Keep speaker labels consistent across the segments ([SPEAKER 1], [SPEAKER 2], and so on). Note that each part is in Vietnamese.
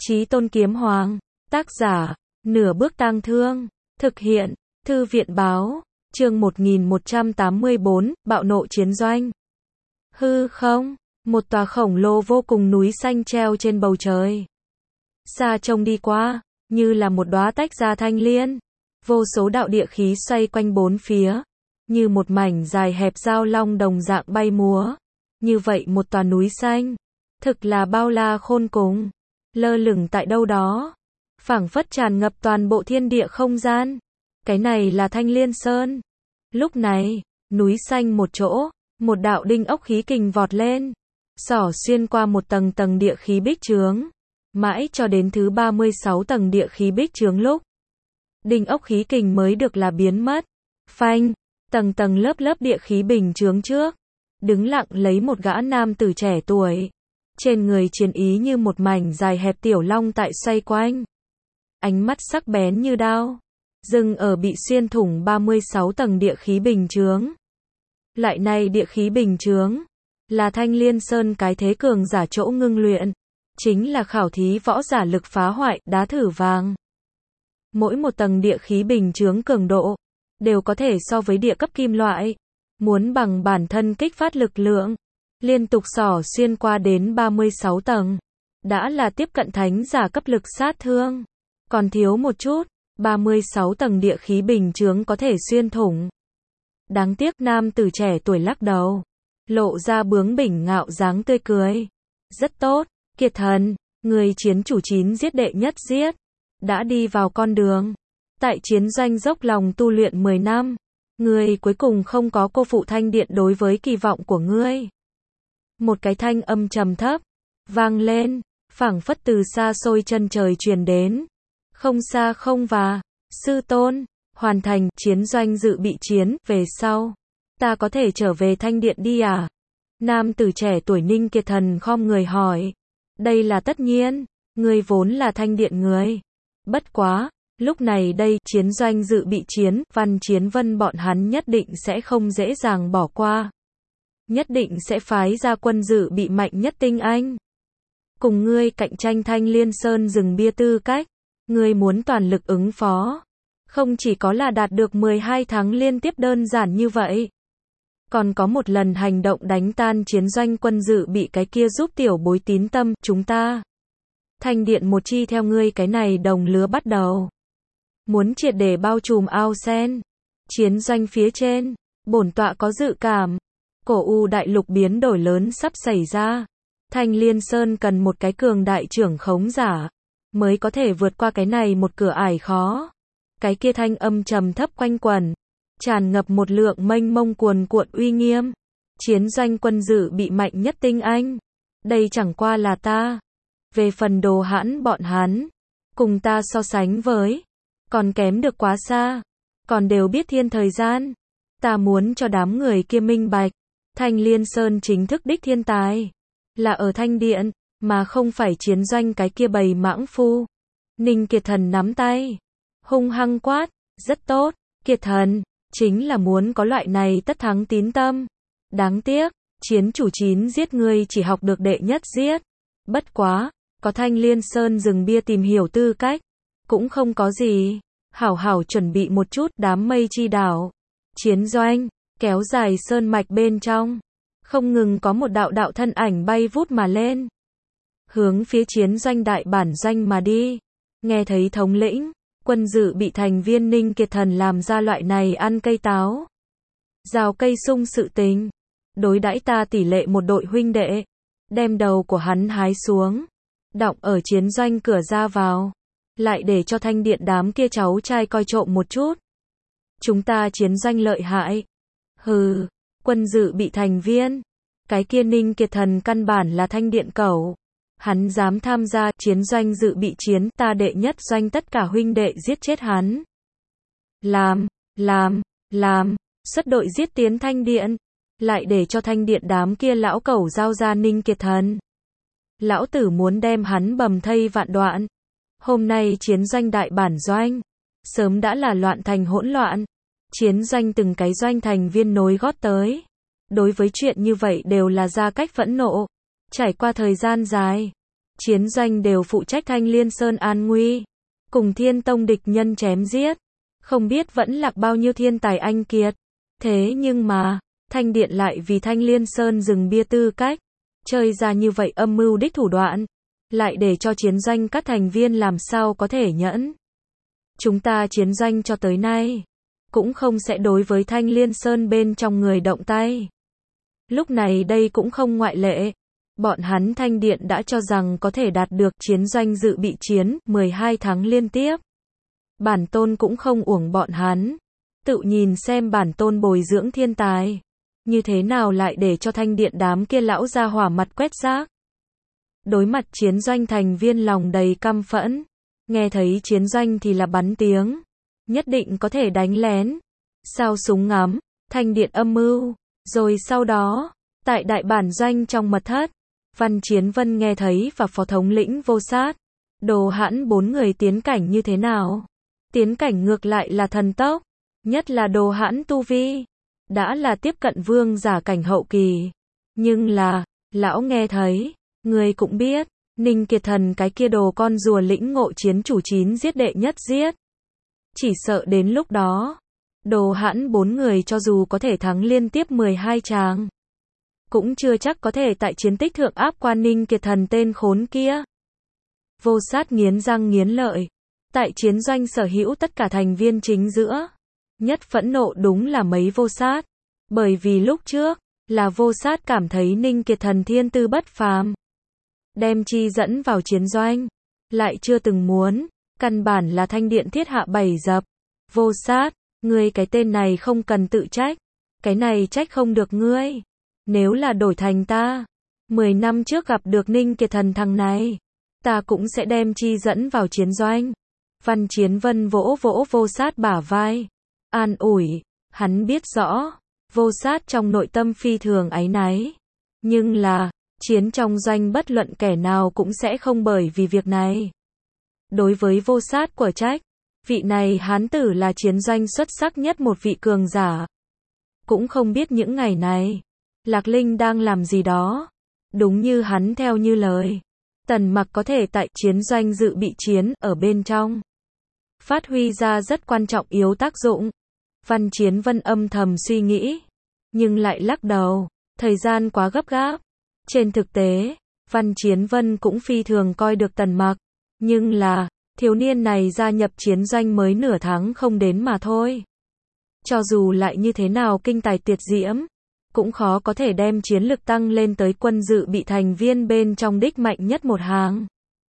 [SPEAKER 1] Chí Tôn Kiếm Hoàng, tác giả, Nửa Bước Tang Thương, thực hiện, Thư viện báo, chương 1184, bạo nộ chiến doanh. Hư không, một tòa khổng lồ vô cùng núi xanh treo trên bầu trời. Xa trông đi qua, như là một đóa tách ra thanh liên. Vô số đạo địa khí xoay quanh bốn phía, như một mảnh dài hẹp dao long đồng dạng bay múa. Như vậy một tòa núi xanh, thực là bao la khôn cùng, lơ lửng tại đâu đó, phảng phất tràn ngập toàn bộ thiên địa không gian. Cái này là Thanh Liên Sơn. Lúc này, núi xanh một chỗ, một đạo đinh ốc khí kình vọt lên, xỏ xuyên qua một tầng tầng địa khí bích chướng, mãi cho đến thứ 36 tầng địa khí bích chướng lúc đinh ốc khí kình mới được là biến mất. Phanh, tầng tầng lớp lớp địa khí bình chướng trước, đứng lặng lấy một gã nam tử trẻ tuổi, trên người chiến ý như một mảnh dài hẹp tiểu long tại xoay quanh, ánh mắt sắc bén như đao, dừng ở bị xuyên thủng 36 tầng địa khí bình chướng. Lại này địa khí bình chướng là Thanh Liên Sơn cái thế cường giả chỗ ngưng luyện, chính là khảo thí võ giả lực phá hoại đá thử vàng. Mỗi một tầng địa khí bình chướng cường độ đều có thể so với địa cấp kim loại, muốn bằng bản thân kích phát lực lượng, liên tục xỏ xuyên qua đến 36 tầng, đã là tiếp cận thánh giả cấp lực sát thương. Còn thiếu một chút, 36 tầng địa khí bình chướng có thể xuyên thủng. Đáng tiếc nam tử trẻ tuổi lắc đầu, lộ ra bướng bỉnh ngạo dáng tươi cười. Rất tốt, Kiệt Thần, người chiến chủ 9 giết đệ nhất giết, đã đi vào con đường. Tại chiến doanh dốc lòng tu luyện 10 năm, ngươi cuối cùng không có cô phụ Thanh Điện đối với kỳ vọng của ngươi. Một cái thanh âm trầm thấp vang lên, phảng phất từ xa xôi chân trời truyền đến. Không xa không và, sư tôn, hoàn thành chiến doanh dự bị chiến, về sau, ta có thể trở về Thanh Điện đi à? Nam tử trẻ tuổi Ninh Kiệt Thần khom người hỏi. Đây là tất nhiên, ngươi vốn là Thanh Điện người. Bất quá, lúc này đây, chiến doanh dự bị chiến, Văn Chiến Vân bọn hắn nhất định sẽ không dễ dàng bỏ qua. Nhất định sẽ phái ra quân dự bị mạnh nhất tinh anh. Cùng ngươi cạnh tranh Thanh Liên Sơn rừng bia tư cách, ngươi muốn toàn lực ứng phó. Không chỉ có là đạt được 12 tháng liên tiếp đơn giản như vậy. Còn có một lần hành động đánh tan chiến doanh quân dự bị cái kia giúp tiểu bối tín tâm, chúng ta. Thanh Điện một chi theo ngươi cái này đồng lứa bắt đầu. Muốn triệt để bao trùm ao sen. Chiến doanh phía trên, bổn tọa có dự cảm. Cổ U đại lục biến đổi lớn sắp xảy ra. Thanh Liên Sơn cần một cái cường đại trưởng khống giả, mới có thể vượt qua cái này một cửa ải khó. Cái kia thanh âm trầm thấp quanh quẩn, tràn ngập một lượng mênh mông cuồn cuộn uy nghiêm. Chiến doanh quân dự bị mạnh nhất tinh anh. Đây chẳng qua là ta. Về phần đồ hãn bọn hắn, cùng ta so sánh với, còn kém được quá xa. Còn đều biết thiên thời gian. Ta muốn cho đám người kia minh bạch. Thanh Liên Sơn chính thức đích thiên tài là ở Thanh Điện, mà không phải chiến doanh cái kia bầy mãng phu. Ninh Kiệt Thần nắm tay, hung hăng quát. Rất tốt, Kiệt Thần, chính là muốn có loại này tất thắng tín tâm. Đáng tiếc, chiến chủ 9 giết ngươi chỉ học được đệ nhất giết. Bất quá, có Thanh Liên Sơn rừng bia tìm hiểu tư cách, cũng không có gì. Hảo hảo chuẩn bị một chút. Đám mây chi đảo, chiến doanh, kéo dài sơn mạch bên trong, không ngừng có một đạo đạo thân ảnh bay vút mà lên, hướng phía chiến doanh đại bản doanh mà đi. Nghe thấy thống lĩnh, quân dự bị thành viên Ninh Kiệt Thần làm ra loại này ăn cây táo, rào cây sung sự tình, đối đãi ta tỷ lệ một đội huynh đệ, đem đầu của hắn hái xuống, đọng ở chiến doanh cửa ra vào, lại để cho Thanh Điện đám kia cháu trai coi trộm một chút. Chúng ta chiến doanh lợi hại. Hừ, quân dự bị thành viên. Cái kia Ninh Kiệt Thần căn bản là Thanh Điện cẩu. Hắn dám tham gia chiến doanh dự bị chiến, ta đệ nhất doanh tất cả huynh đệ giết chết hắn. Làm, xuất đội giết tiến Thanh Điện. Lại để cho Thanh Điện đám kia lão cẩu giao ra Ninh Kiệt Thần. Lão tử muốn đem hắn bầm thây vạn đoạn. Hôm nay chiến doanh đại bản doanh, sớm đã là loạn thành hỗn loạn. Chiến doanh từng cái doanh thành viên nối gót tới. Đối với chuyện như vậy đều là ra cách phẫn nộ. Trải qua thời gian dài, chiến doanh đều phụ trách Thanh Liên Sơn an nguy, cùng Thiên Tông địch nhân chém giết, không biết vẫn lạc bao nhiêu thiên tài anh kiệt. Thế nhưng mà, Thanh Điện lại vì Thanh Liên Sơn dừng bia tư cách, chơi ra như vậy âm mưu đích thủ đoạn, lại để cho chiến doanh các thành viên làm sao có thể nhẫn. Chúng ta chiến doanh cho tới nay, cũng không sẽ đối với Thanh Liên Sơn bên trong người động tay. Lúc này đây cũng không ngoại lệ. Bọn hắn Thanh Điện đã cho rằng có thể đạt được chiến doanh dự bị chiến 12 tháng liên tiếp. Bản tôn cũng không uổng bọn hắn. Tự nhìn xem bản tôn bồi dưỡng thiên tài. Như thế nào lại để cho Thanh Điện đám kia lão ra hỏa mặt quét rác. Đối mặt chiến doanh thành viên lòng đầy căm phẫn. Nghe thấy chiến doanh thì là bắn tiếng. Nhất định có thể đánh lén. Sao súng ngắm, Thanh Điện âm mưu. Rồi sau đó, tại đại bản doanh trong mật thất, Văn Chiến Vân nghe thấy và phó thống lĩnh Vô Sát, Đồ Hãn 4 người tiến cảnh như thế nào. Tiến cảnh ngược lại là thần tốc, nhất là Đồ Hãn tu vi, đã là tiếp cận vương giả cảnh hậu kỳ. Nhưng là, lão nghe thấy, người cũng biết, Ninh Kiệt Thần cái kia đồ con rùa lĩnh ngộ chiến chủ 9 giết đệ nhất giết. Chỉ sợ đến lúc đó, Đồ Hãn 4 người cho dù có thể thắng liên tiếp 12 tràng, cũng chưa chắc có thể tại chiến tích thượng áp qua Ninh Kiệt Thần tên khốn kia. Vô Sát nghiến răng nghiến lợi. Tại chiến doanh sở hữu tất cả thành viên chính giữa. Nhất phẫn nộ đúng là mấy Vô Sát. Bởi vì lúc trước, là Vô Sát cảm thấy Ninh Kiệt Thần thiên tư bất phàm. Đem chi dẫn vào chiến doanh. Lại chưa từng muốn, căn bản là Thanh Điện thiết hạ 7 dập. Vô Sát, ngươi cái tên này không cần tự trách. Cái này trách không được ngươi. Nếu là đổi thành ta, 10 năm trước gặp được Ninh Kiệt Thần thằng này, ta cũng sẽ đem chi dẫn vào chiến doanh. Văn Chiến Vân vỗ vỗ Vô Sát bả vai, an ủi, hắn biết rõ, Vô Sát trong nội tâm phi thường áy náy. Nhưng là, chiến trong doanh bất luận kẻ nào cũng sẽ không bởi vì việc này. Đối với Vô Sát của trách, vị này hán tử là chiến doanh xuất sắc nhất một vị cường giả. Cũng không biết những ngày này, Lạc Linh đang làm gì đó. Đúng như hắn theo như lời, Tần Mặc có thể tại chiến doanh dự bị chiến ở bên trong, phát huy ra rất quan trọng yếu tác dụng. Văn Chiến Vân âm thầm suy nghĩ, nhưng lại lắc đầu, thời gian quá gấp gáp. Trên thực tế, Văn Chiến Vân cũng phi thường coi được Tần Mặc, nhưng là, thiếu niên này gia nhập chiến doanh mới nửa tháng không đến mà thôi. Cho dù lại như thế nào kinh tài tuyệt diễm, cũng khó có thể đem chiến lực tăng lên tới quân dự bị thành viên bên trong đích mạnh nhất một hàng.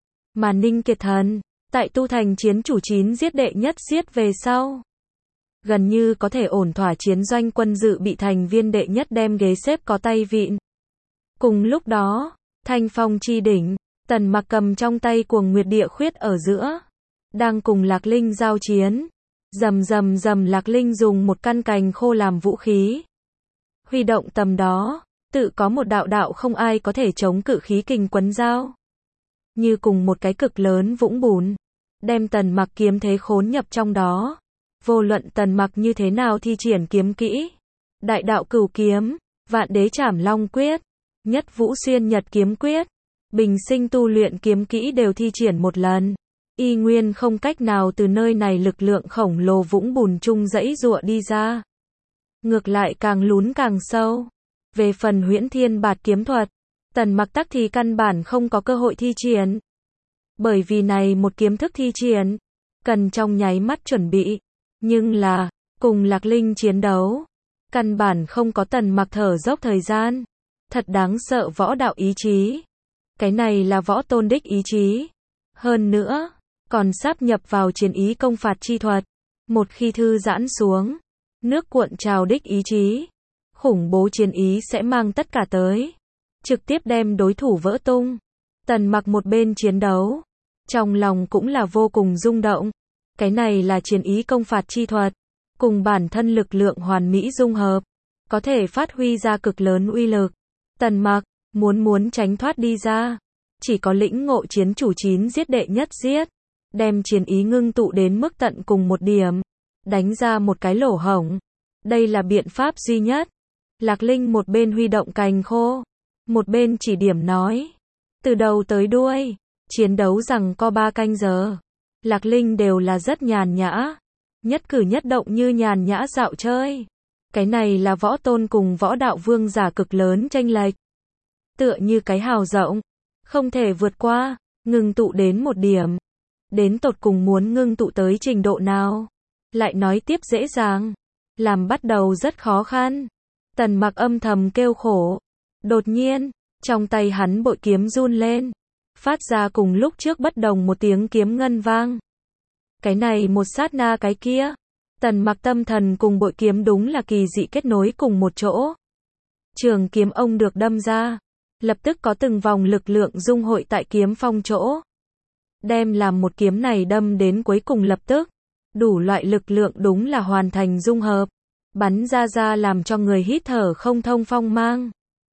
[SPEAKER 1] Mà Ninh Kiệt Thần, tại tu thành chiến chủ 9 giết đệ nhất giết về sau, gần như có thể ổn thỏa chiến doanh quân dự bị thành viên đệ nhất đem ghế xếp có tay vịn. Cùng lúc đó, Thanh Phong chi đỉnh, Tần Mặc cầm trong tay Cuồng Nguyệt Địa Khuyết ở giữa, đang cùng Lạc Linh giao chiến. Rầm rầm rầm, Lạc Linh dùng một căn cành khô làm vũ khí, huy động tầm đó, tự có một đạo đạo không ai có thể chống cự khí kình quấn giao. Như cùng một cái cực lớn vũng bùn, đem Tần Mặc kiếm thế khốn nhập trong đó. Vô luận Tần Mặc như thế nào thi triển kiếm kỹ, Đại Đạo Cửu Kiếm, Vạn Đế Trảm Long Quyết, Nhất Vũ Xuyên Nhật Kiếm Quyết, bình sinh tu luyện kiếm kỹ đều thi triển một lần, y nguyên không cách nào từ nơi này lực lượng khổng lồ vũng bùn chung dãy giụa đi ra. Ngược lại càng lún càng sâu. Về phần Huyễn Thiên Bạt kiếm thuật, Tần Mặc tắc thì căn bản không có cơ hội thi triển. Bởi vì này một kiếm thức thi triển, cần trong nháy mắt chuẩn bị. Nhưng là, cùng Lạc Linh chiến đấu, căn bản không có Tần Mặc thở dốc thời gian. Thật đáng sợ võ đạo ý chí. Cái này là võ tôn đích ý chí. Hơn nữa, còn sáp nhập vào chiến ý công phạt chi thuật. Một khi thư giãn xuống, nước cuộn trào đích ý chí, khủng bố chiến ý sẽ mang tất cả tới, trực tiếp đem đối thủ vỡ tung. Tần Mặc một bên chiến đấu, trong lòng cũng là vô cùng rung động. Cái này là chiến ý công phạt chi thuật, cùng bản thân lực lượng hoàn mỹ dung hợp, có thể phát huy ra cực lớn uy lực. Tần Mặc muốn tránh thoát đi ra, chỉ có lĩnh ngộ chiến chủ 9 giết đệ nhất giết, đem chiến ý ngưng tụ đến mức tận cùng một điểm, đánh ra một cái lỗ hổng. Đây là biện pháp duy nhất. Lạc Linh một bên huy động cành khô, một bên chỉ điểm nói, từ đầu tới đuôi, Chiến đấu rằng co 3 canh giờ. Lạc Linh đều là rất nhàn nhã. Nhất cử nhất động như nhàn nhã dạo chơi. Cái này là võ tôn cùng võ đạo vương giả cực lớn chênh lệch. Tựa như cái hào rộng, không thể vượt qua, ngưng tụ đến một điểm. Đến tột cùng muốn ngưng tụ tới trình độ nào? Lại nói tiếp dễ dàng, làm bắt đầu rất khó khăn. Tần Mặc âm thầm kêu khổ. Đột nhiên, trong tay hắn bội kiếm run lên, phát ra cùng lúc trước bất đồng một tiếng kiếm ngân vang. Cái này một sát na cái kia, Tần Mặc tâm thần cùng bội kiếm đúng là kỳ dị kết nối cùng một chỗ. Trường kiếm ông được đâm ra, lập tức có từng vòng lực lượng dung hội tại kiếm phong chỗ. Đem làm một kiếm này đâm đến cuối cùng lập tức, đủ loại lực lượng đúng là hoàn thành dung hợp, bắn ra làm cho người hít thở không thông phong mang.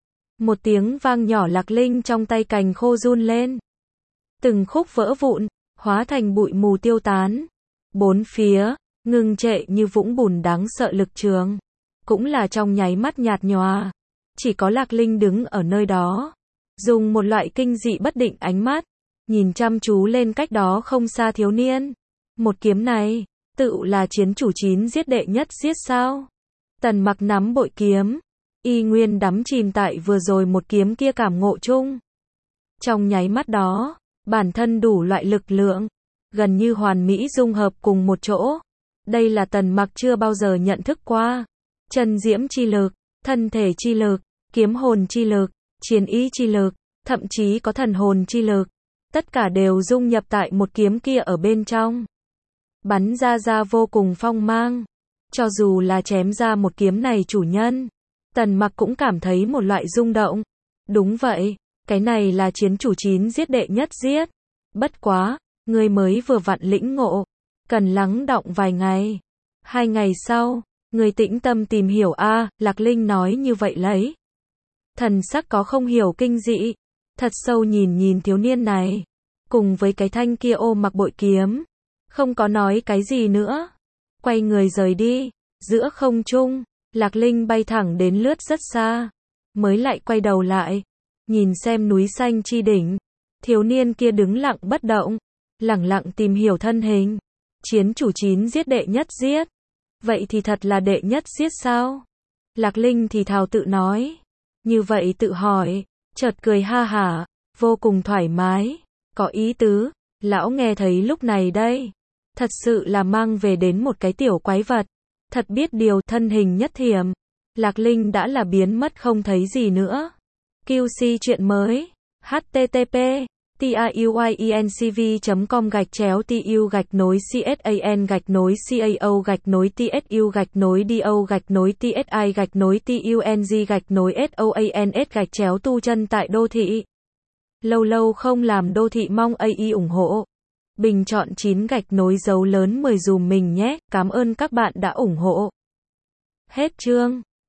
[SPEAKER 1] Một tiếng vang nhỏ, Lạc Linh trong tay cành khô run lên. Từng khúc vỡ vụn, hóa thành bụi mù tiêu tán. Bốn phía, ngưng trệ như vũng bùn đáng sợ lực trường. Cũng là trong nháy mắt nhạt nhòa. Chỉ có Lạc Linh đứng ở nơi đó. Dùng một loại kinh dị bất định ánh mắt. Nhìn chăm chú lên cách đó không xa thiếu niên. Một kiếm này, tự là chiến chủ 9 giết đệ nhất giết sao? Tần Mặc nắm bội kiếm. Y nguyên đắm chìm tại vừa rồi một kiếm kia cảm ngộ chung. Trong nháy mắt đó, bản thân đủ loại lực lượng, gần như hoàn mỹ dung hợp cùng một chỗ. Đây là Tần Mặc chưa bao giờ nhận thức qua. Chân diễm chi lực, thân thể chi lực, kiếm hồn chi lực, chiến ý chi lực, thậm chí có thần hồn chi lực. Tất cả đều dung nhập tại một kiếm kia ở bên trong. Bắn ra vô cùng phong mang. Cho dù là chém ra một kiếm này chủ nhân, Tần Mặc cũng cảm thấy một loại rung động. Đúng vậy, cái này là chiến chủ 9 giết đệ nhất giết. Bất quá, người mới vừa vặn lĩnh ngộ, cần lắng đọng vài ngày. 2 ngày sau, người tĩnh tâm tìm hiểu a. Lạc Linh nói như vậy lấy. Thần sắc có không hiểu kinh dị, thật sâu nhìn thiếu niên này, cùng với cái thanh kia ôm mặc bội kiếm, không có nói cái gì nữa, quay người rời đi. Giữa không trung, Lạc Linh bay thẳng đến lướt rất xa, mới lại quay đầu lại, nhìn xem núi xanh chi đỉnh, thiếu niên kia đứng lặng bất động, lẳng lặng tìm hiểu thân hình. Chiến chủ 9 giết đệ nhất giết, vậy thì thật là đệ nhất giết sao? Lạc Linh thì thào tự nói, như vậy tự hỏi, chợt cười ha hả, vô cùng thoải mái, có ý tứ. Lão nghe thấy lúc này đây, thật sự là mang về đến một cái tiểu quái vật. Thật biết điều, thân hình nhất thiểm, Lạc Linh đã là biến mất không thấy gì nữa. QC chuyện mới, http tuyen.com/TU-CSAN-TSIO-TSI-TUNG-TUNZ-TUN tại đô thị. Lâu lâu không làm đô thị mong AI ủng hộ. Bình chọn 9 dấu lớn 10 dùm mình nhé, cảm ơn các bạn đã ủng hộ. Hết chương.